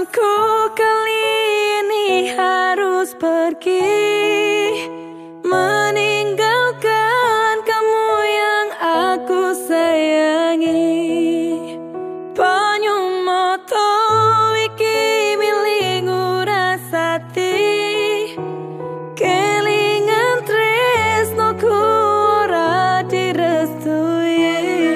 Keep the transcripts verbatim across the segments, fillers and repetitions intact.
Maafkanku kali ini harus pergi, meninggalkan kamu yang aku sayangi. Panyumoto iki milingu rasati, kelingan tresnoku ora direstui.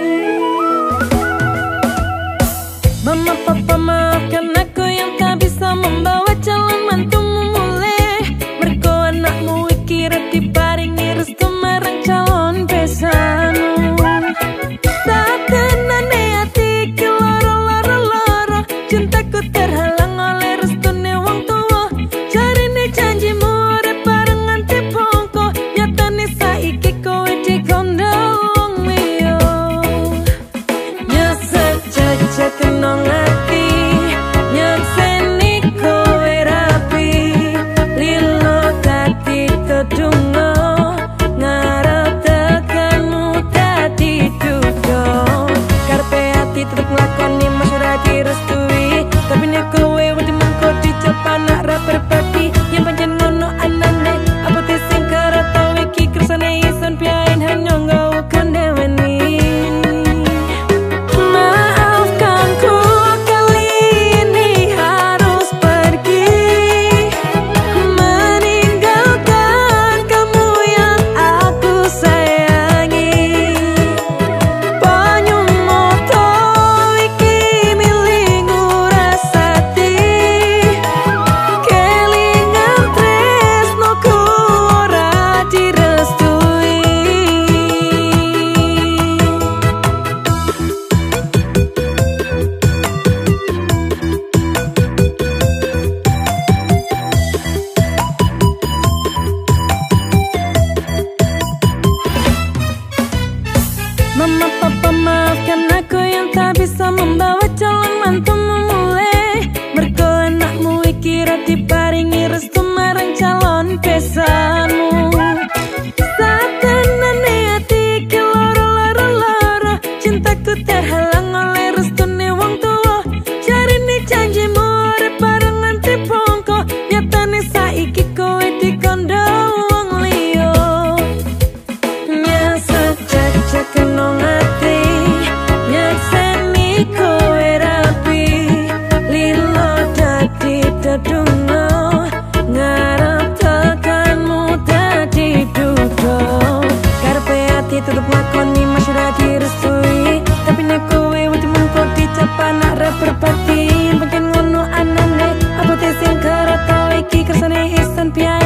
Mama papa maafkan aku yang tak bisa membawa calon mantumu mulai. Mergo anakmu iki reti paringi restu marang calon besanmu. Satenane ati ki loro-loro-loro, cintaku terhalang oleh restune wong tuwa. Jarine janjimu urip bareng nganti pungko, nyatane saiki kowe dikondo wong liya. Nyesek jajak kenong ati, nyakseni kowe rapi, lilo dadi kedungo, ngarep tekanmu dadi duga. Karepe ati tetep nglakoni mas ora direstui, tapi nek kowe wedi mengko dicap anak ra berbati. Yen pancen ngono anane, apa te sing kerata iki kersane ison piain hanya nggawa kandeweni. Maafkanku kali ini harus pergi, meninggalkan kamu yang aku sayangi. Panyumoto iki milingu rasati, kelingan tresnoku ora direstui. Mama papa maafkan aku yang tak bisa membawa calon mantumu mulai. Mergo anakmu iki ra diparingi restu marang calon besanmu. Satenane ati ki loro-loro-loro, cintaku terhalang oleh restune wong tuwa. Jarine janjimu urip bareng nganti pungko, nyatane saiki kowe dikondo wong liya. Nyesek jajak kenong ati, nyakseni kowe rapi, lilo dadi dedungo, ngarep tekanmu dadi duga. Karepe ati tetep nglakoni mas ora direstui, tapi nek kowe wedi mengko dicap anak ra berbakti. Pancen ngono anane, apa te sing kerata iki kersane ison piye.